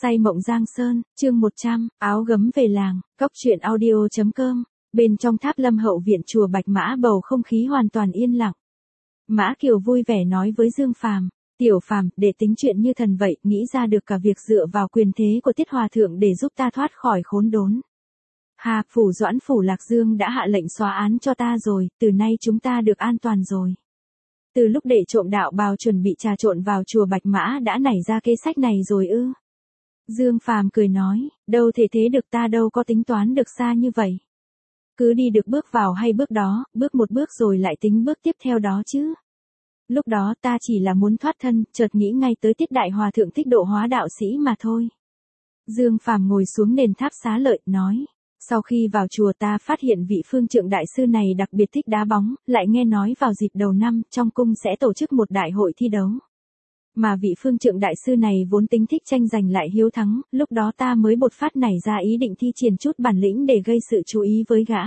Say mộng Giang Sơn, chương 100, áo gấm về làng, cóc truyện audio.com. Bên trong tháp Lâm Hậu viện chùa Bạch Mã bầu không khí hoàn toàn yên lặng. Mã Kiều vui vẻ nói với Dương Phàm, "Tiểu Phàm, để tính chuyện như thần vậy, nghĩ ra được cả việc dựa vào quyền thế của Tiết Hòa thượng để giúp ta thoát khỏi khốn đốn. Hà, phủ Doãn phủ Lạc Dương đã hạ lệnh xóa án cho ta rồi, từ nay chúng ta được an toàn rồi." Từ lúc để trộm đạo bào chuẩn bị trà trộn vào chùa Bạch Mã đã nảy ra kế sách này rồi ư? Dương Phàm cười nói, đâu thể thế được, ta đâu có tính toán được xa như vậy. Cứ đi được bước vào hay bước đó, bước một bước rồi lại tính bước tiếp theo đó chứ. Lúc đó ta chỉ là muốn thoát thân, chợt nghĩ ngay tới Tiết Đại Hòa thượng thích độ hóa đạo sĩ mà thôi. Dương Phàm ngồi xuống nền tháp Xá Lợi, nói, sau khi vào chùa ta phát hiện vị Phương Trượng đại sư này đặc biệt thích đá bóng, lại nghe nói vào dịp đầu năm, trong cung sẽ tổ chức một đại hội thi đấu. Mà vị Phương Trượng đại sư này vốn tính thích tranh giành lại hiếu thắng, lúc đó ta mới bột phát nảy ra ý định thi triển chút bản lĩnh để gây sự chú ý với gã.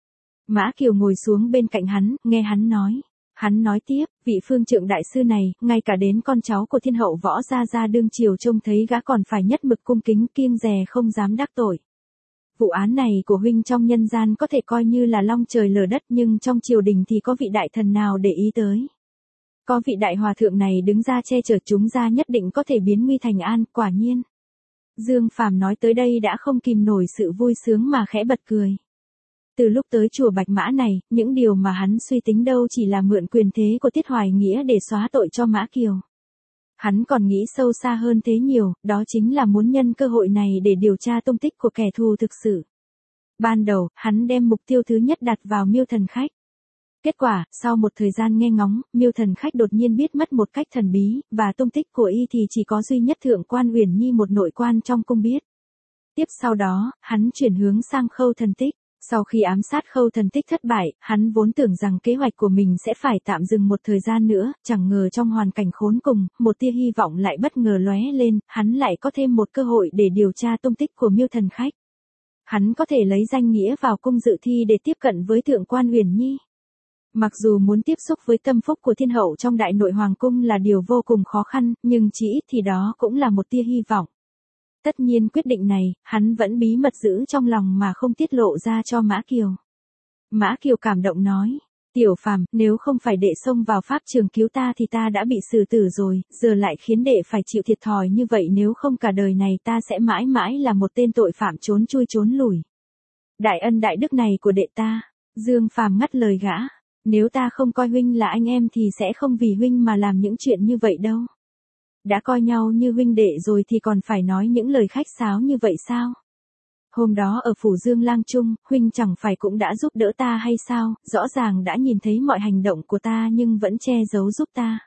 Mã Kiều ngồi xuống bên cạnh hắn, nghe hắn nói. Hắn nói tiếp, vị Phương Trượng đại sư này, ngay cả đến con cháu của Thiên Hậu Võ Gia đương triều trông thấy gã còn phải nhất mực cung kính kiêng dè không dám đắc tội. Vụ án này của huynh trong nhân gian có thể coi như là long trời lở đất, nhưng trong triều đình thì có vị đại thần nào để ý tới. Có vị đại hòa thượng này đứng ra che chở chúng ra nhất định có thể biến nguy thành an, quả nhiên. Dương Phàm nói tới đây đã không kìm nổi sự vui sướng mà khẽ bật cười. Từ lúc tới chùa Bạch Mã này, những điều mà hắn suy tính đâu chỉ là mượn quyền thế của Tiết Hoài Nghĩa để xóa tội cho Mã Kiều. Hắn còn nghĩ sâu xa hơn thế nhiều, đó chính là muốn nhân cơ hội này để điều tra tung tích của kẻ thù thực sự. Ban đầu, hắn đem mục tiêu thứ nhất đặt vào Miêu Thần Khách. Kết quả, sau một thời gian nghe ngóng, Miêu Thần Khách đột nhiên biết mất một cách thần bí, và tung tích của y thì chỉ có duy nhất Thượng quan Uyển Nhi một nội quan trong cung biết. Tiếp sau đó, hắn chuyển hướng sang Khâu Thần Tích. Sau khi ám sát Khâu Thần Tích thất bại, hắn vốn tưởng rằng kế hoạch của mình sẽ phải tạm dừng một thời gian nữa, chẳng ngờ trong hoàn cảnh khốn cùng, một tia hy vọng lại bất ngờ lóe lên, hắn lại có thêm một cơ hội để điều tra tung tích của Miêu Thần Khách. Hắn có thể lấy danh nghĩa vào cung dự thi để tiếp cận với Thượng quan Uyển Nhi. Mặc dù muốn tiếp xúc với tâm phúc của thiên hậu trong đại nội hoàng cung là điều vô cùng khó khăn, nhưng chỉ ít thì đó cũng là một tia hy vọng. Tất nhiên quyết định này, hắn vẫn bí mật giữ trong lòng mà không tiết lộ ra cho Mã Kiều. Mã Kiều cảm động nói, Tiểu Phàm, nếu không phải đệ xông vào pháp trường cứu ta thì ta đã bị xử tử rồi, giờ lại khiến đệ phải chịu thiệt thòi như vậy, nếu không cả đời này ta sẽ mãi mãi là một tên tội phạm trốn chui trốn lủi. Đại ân đại đức này của đệ ta, Dương Phàm ngắt lời gã, nếu ta không coi huynh là anh em thì sẽ không vì huynh mà làm những chuyện như vậy đâu. Đã coi nhau như huynh đệ rồi thì còn phải nói những lời khách sáo như vậy sao? Hôm đó ở phủ Dương Lang Trung, huynh chẳng phải cũng đã giúp đỡ ta hay sao, rõ ràng đã nhìn thấy mọi hành động của ta nhưng vẫn che giấu giúp ta.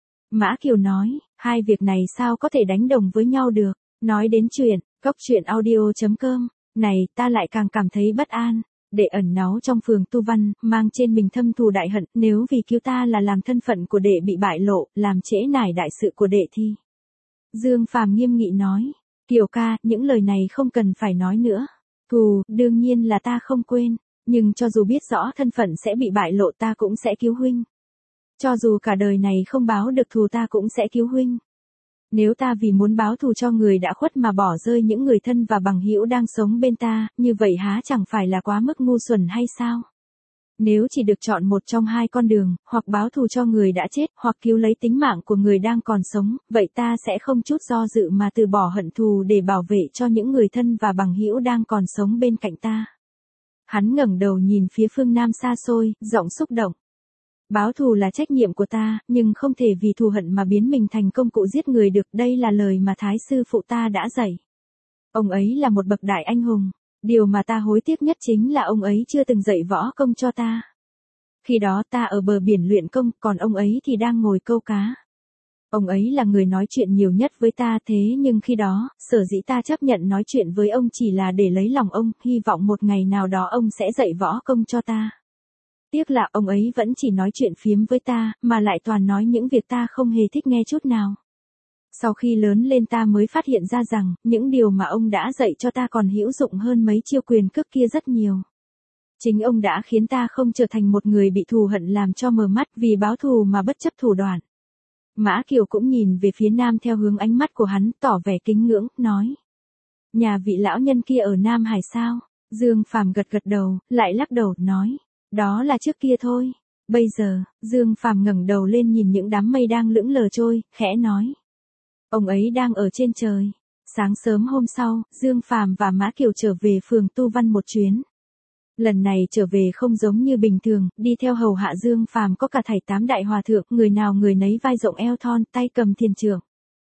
Mã Kiều nói, hai việc này sao có thể đánh đồng với nhau được, nói đến chuyện, cóc truyện audio.com, này ta lại càng cảm thấy bất an. Đệ ẩn náu trong phường tu văn, mang trên mình thâm thù đại hận, nếu vì cứu ta là làm thân phận của đệ bị bại lộ, làm trễ nải đại sự của đệ thì. Dương Phàm nghiêm nghị nói, Kiều ca, những lời này không cần phải nói nữa. Thù, đương nhiên là ta không quên, nhưng cho dù biết rõ thân phận sẽ bị bại lộ ta cũng sẽ cứu huynh. Cho dù cả đời này không báo được thù ta cũng sẽ cứu huynh. Nếu ta vì muốn báo thù cho người đã khuất mà bỏ rơi những người thân và bằng hữu đang sống bên ta, như vậy há chẳng phải là quá mức ngu xuẩn hay sao? Nếu chỉ được chọn một trong hai con đường, hoặc báo thù cho người đã chết, hoặc cứu lấy tính mạng của người đang còn sống, vậy ta sẽ không chút do dự mà từ bỏ hận thù để bảo vệ cho những người thân và bằng hữu đang còn sống bên cạnh ta. Hắn ngẩng đầu nhìn phía phương Nam xa xôi, giọng xúc động. Báo thù là trách nhiệm của ta, nhưng không thể vì thù hận mà biến mình thành công cụ giết người được, đây là lời mà Thái sư phụ ta đã dạy. Ông ấy là một bậc đại anh hùng, điều mà ta hối tiếc nhất chính là ông ấy chưa từng dạy võ công cho ta. Khi đó ta ở bờ biển luyện công, còn ông ấy thì đang ngồi câu cá. Ông ấy là người nói chuyện nhiều nhất với ta, thế nhưng khi đó, sở dĩ ta chấp nhận nói chuyện với ông chỉ là để lấy lòng ông, hy vọng một ngày nào đó ông sẽ dạy võ công cho ta. Tiếc là ông ấy vẫn chỉ nói chuyện phiếm với ta, mà lại toàn nói những việc ta không hề thích nghe chút nào. Sau khi lớn lên ta mới phát hiện ra rằng, những điều mà ông đã dạy cho ta còn hữu dụng hơn mấy chiêu quyền cước kia rất nhiều. Chính ông đã khiến ta không trở thành một người bị thù hận làm cho mờ mắt vì báo thù mà bất chấp thủ đoạn. Mã Kiều cũng nhìn về phía Nam theo hướng ánh mắt của hắn, tỏ vẻ kính ngưỡng, nói. Nhà vị lão nhân kia ở Nam Hải sao? Dương Phàm gật gật đầu, lại lắc đầu, nói. Đó là trước kia thôi. Bây giờ, Dương Phàm ngẩng đầu lên nhìn những đám mây đang lững lờ trôi, khẽ nói. Ông ấy đang ở trên trời. Sáng sớm hôm sau, Dương Phàm và Mã Kiều trở về phường Tu Văn một chuyến. Lần này trở về không giống như bình thường, đi theo hầu hạ Dương Phàm có cả thảy 8 đại hòa thượng, người nào người nấy vai rộng eo thon, tay cầm thiền trượng.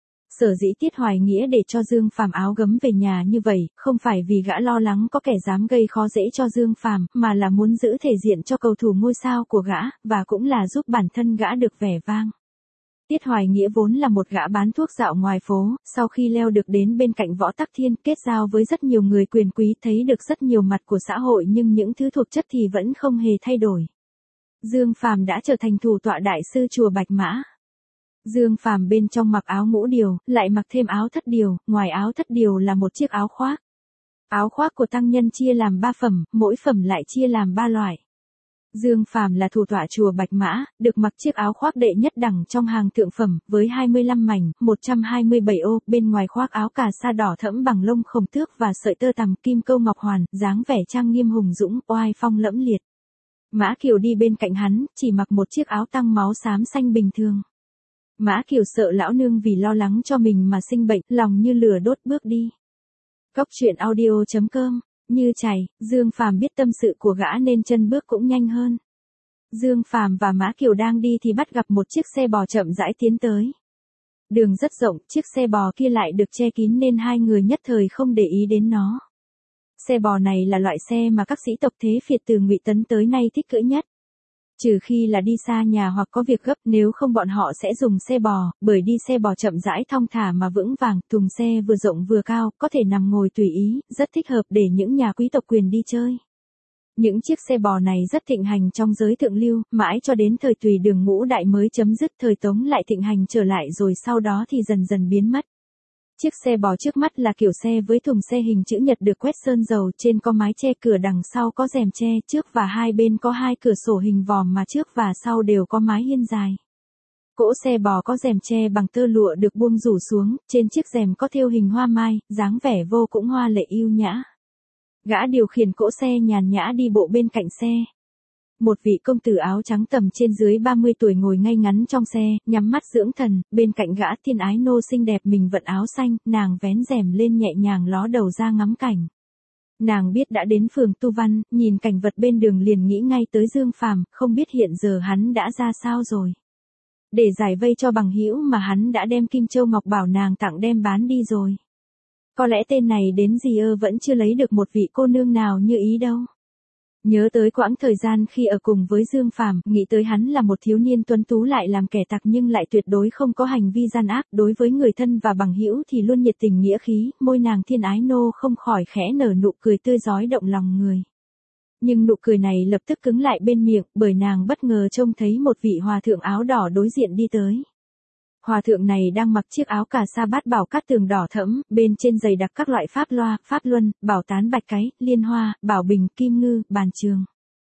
Sở dĩ Tiết Hoài Nghĩa để cho Dương Phàm áo gấm về nhà như vậy, không phải vì gã lo lắng có kẻ dám gây khó dễ cho Dương Phàm, mà là muốn giữ thể diện cho cầu thủ ngôi sao của gã, và cũng là giúp bản thân gã được vẻ vang. Tiết Hoài Nghĩa vốn là một gã bán thuốc dạo ngoài phố, sau khi leo được đến bên cạnh Võ Tắc Thiên, kết giao với rất nhiều người quyền quý, thấy được rất nhiều mặt của xã hội, nhưng những thứ thuộc chất thì vẫn không hề thay đổi. Dương Phàm đã trở thành thủ tọa đại sư chùa Bạch Mã. Dương Phàm bên trong mặc áo ngũ điều, lại mặc thêm áo thất điều, ngoài áo thất điều là một chiếc áo khoác. Áo khoác của tăng nhân chia làm 3 phẩm, mỗi phẩm lại chia làm 3 loại. Dương Phàm là thủ tọa chùa Bạch Mã, được mặc chiếc áo khoác đệ nhất đẳng trong hàng thượng phẩm, với 25 mảnh, 127 ô, bên ngoài khoác áo cà sa đỏ thẫm bằng lông khổng tước và sợi tơ tằm kim câu ngọc hoàn, dáng vẻ trang nghiêm hùng dũng, oai phong lẫm liệt. Mã Kiều đi bên cạnh hắn, chỉ mặc một chiếc áo tăng máu xám xanh bình thường. Mã Kiều sợ lão nương vì lo lắng cho mình mà sinh bệnh, lòng như lửa đốt bước đi. Cóc truyện audio.com. Như chảy, Dương Phàm biết tâm sự của gã nên chân bước cũng nhanh hơn. Dương Phàm và Mã Kiều đang đi thì bắt gặp một chiếc xe bò chậm rãi tiến tới. Đường rất rộng, chiếc xe bò kia lại được che kín nên hai người nhất thời không để ý đến nó. Xe bò này là loại xe mà các sĩ tộc Thế Phiệt từ Ngụy Tấn tới nay thích cưỡi nhất. Trừ khi là đi xa nhà hoặc có việc gấp, nếu không bọn họ sẽ dùng xe bò, bởi đi xe bò chậm rãi thong thả mà vững vàng, thùng xe vừa rộng vừa cao, có thể nằm ngồi tùy ý, rất thích hợp để những nhà quý tộc quyền đi chơi. Những chiếc xe bò này rất thịnh hành trong giới thượng lưu, mãi cho đến thời Tùy Đường Ngũ Đại mới chấm dứt, thời Tống lại thịnh hành trở lại rồi sau đó thì dần dần biến mất. Chiếc xe bò trước mắt là kiểu xe với thùng xe hình chữ nhật được quét sơn dầu, trên có mái che cửa, đằng sau có rèm che, trước và hai bên có hai cửa sổ hình vòm mà trước và sau đều có mái hiên dài. Cỗ xe bò có rèm che bằng tơ lụa được buông rủ xuống, trên chiếc rèm có thêu hình hoa mai, dáng vẻ vô cũng hoa lệ yêu nhã. Gã điều khiển cỗ xe nhàn nhã đi bộ bên cạnh xe. Một vị công tử áo trắng tầm trên dưới 30 tuổi ngồi ngay ngắn trong xe, nhắm mắt dưỡng thần, bên cạnh gã Thiên Ái Nô xinh đẹp mình vận áo xanh, nàng vén rèm lên nhẹ nhàng ló đầu ra ngắm cảnh. Nàng biết đã đến phường Tu Văn, nhìn cảnh vật bên đường liền nghĩ ngay tới Dương Phàm, không biết hiện giờ hắn đã ra sao rồi. Để giải vây cho bằng hữu mà hắn đã đem Kim Châu Ngọc Bảo nàng tặng đem bán đi rồi. Có lẽ tên này đến giờ vẫn chưa lấy được một vị cô nương nào như ý đâu. Nhớ tới quãng thời gian khi ở cùng với Dương Phàm, nghĩ tới hắn là một thiếu niên tuấn tú lại làm kẻ tặc nhưng lại tuyệt đối không có hành vi gian ác, đối với người thân và bằng hữu thì luôn nhiệt tình nghĩa khí, môi nàng Thiên Ái Nô không khỏi khẽ nở nụ cười tươi rói động lòng người. Nhưng nụ cười này lập tức cứng lại bên miệng, bởi nàng bất ngờ trông thấy một vị hòa thượng áo đỏ đối diện đi tới. Hòa thượng này đang mặc chiếc áo cà sa bát bảo cát tường đỏ thẫm, bên trên dày đặc các loại pháp loa, pháp luân, bảo tán bạch cái, liên hoa, bảo bình, kim ngư, bàn trường.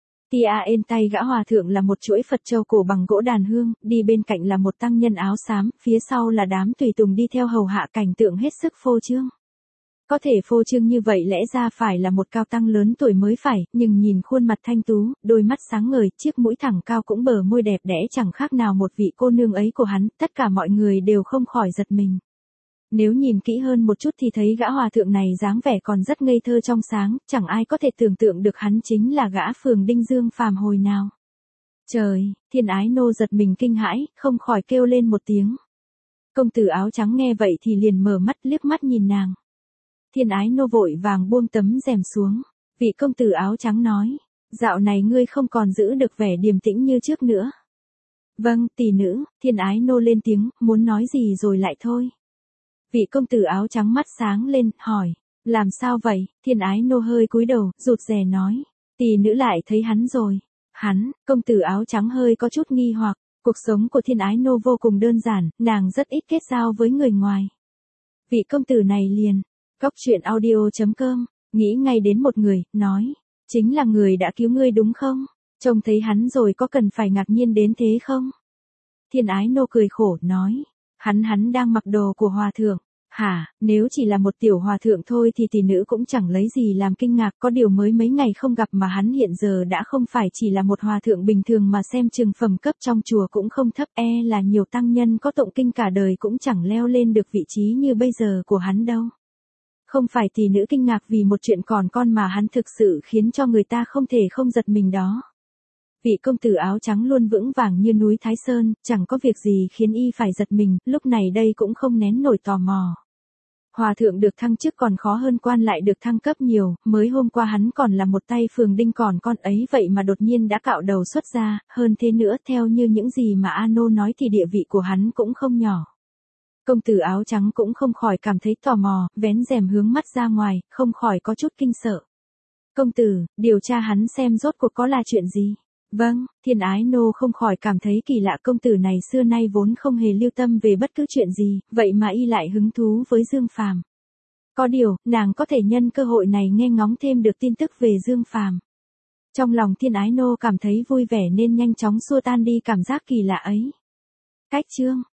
Ên tay gã hòa thượng là một chuỗi Phật châu cổ bằng gỗ đàn hương, đi bên cạnh là một tăng nhân áo xám, phía sau là đám tùy tùng đi theo hầu hạ, cảnh tượng hết sức phô trương. Có thể phô trương như vậy lẽ ra phải là một cao tăng lớn tuổi mới phải, nhưng nhìn khuôn mặt thanh tú, đôi mắt sáng ngời, chiếc mũi thẳng cao cũng bờ môi đẹp đẽ chẳng khác nào một vị cô nương ấy của hắn, tất cả mọi người đều không khỏi giật mình. Nếu nhìn kỹ hơn một chút thì thấy gã hòa thượng này dáng vẻ còn rất ngây thơ trong sáng, chẳng ai có thể tưởng tượng được hắn chính là gã phường Đinh Dương Phàm hồi nào. Trời, Thiên Ái Nô giật mình kinh hãi, không khỏi kêu lên một tiếng. Công tử áo trắng nghe vậy thì liền mở mắt liếc mắt nhìn nàng. Thiên Ái Nô vội vàng buông tấm rèm xuống. Vị công tử áo trắng nói, dạo này ngươi không còn giữ được vẻ điềm tĩnh như trước nữa. Vâng, tỷ nữ, Thiên Ái Nô lên tiếng, muốn nói gì rồi lại thôi. Vị công tử áo trắng mắt sáng lên, hỏi, làm sao vậy? Thiên Ái Nô hơi cúi đầu, rụt rè nói, tỷ nữ lại thấy hắn rồi. Hắn, công tử áo trắng hơi có chút nghi hoặc, cuộc sống của Thiên Ái Nô vô cùng đơn giản, nàng rất ít kết giao với người ngoài. Vị công tử này liền, Cóc truyện audio.com, nghĩ ngay đến một người, nói, chính là người đã cứu ngươi đúng không? Trông thấy hắn rồi có cần phải ngạc nhiên đến thế không? Thiên Ái Nô cười khổ nói. Hắn đang mặc đồ của hòa thượng. Hả, nếu chỉ là một tiểu hòa thượng thôi thì tỷ nữ cũng chẳng lấy gì làm kinh ngạc, có điều mới mấy ngày không gặp mà hắn hiện giờ đã không phải chỉ là một hòa thượng bình thường mà xem chừng phẩm cấp trong chùa cũng không thấp, là nhiều tăng nhân có tụng kinh cả đời cũng chẳng leo lên được vị trí như bây giờ của hắn đâu. Không phải tỷ nữ kinh ngạc vì một chuyện còn con mà hắn thực sự khiến cho người ta không thể không giật mình đó. Vị công tử áo trắng luôn vững vàng như núi Thái Sơn, chẳng có việc gì khiến y phải giật mình, lúc này đây cũng không nén nổi tò mò. Hòa thượng được thăng chức còn khó hơn quan lại được thăng cấp nhiều, mới hôm qua hắn còn là một tay phường đinh còn con ấy vậy mà đột nhiên đã cạo đầu xuất ra, hơn thế nữa theo như những gì mà Ano nói thì địa vị của hắn cũng không nhỏ. Công tử áo trắng cũng không khỏi cảm thấy tò mò, vén rèm hướng mắt ra ngoài, không khỏi có chút kinh sợ. Công tử, điều tra hắn xem rốt cuộc có là chuyện gì? Vâng, Thiên Ái Nô không khỏi cảm thấy kỳ lạ, công tử này xưa nay vốn không hề lưu tâm về bất cứ chuyện gì, vậy mà y lại hứng thú với Dương Phàm. Có điều, nàng có thể nhân cơ hội này nghe ngóng thêm được tin tức về Dương Phàm. Trong lòng Thiên Ái Nô cảm thấy vui vẻ nên nhanh chóng xua tan đi cảm giác kỳ lạ ấy. Cách chương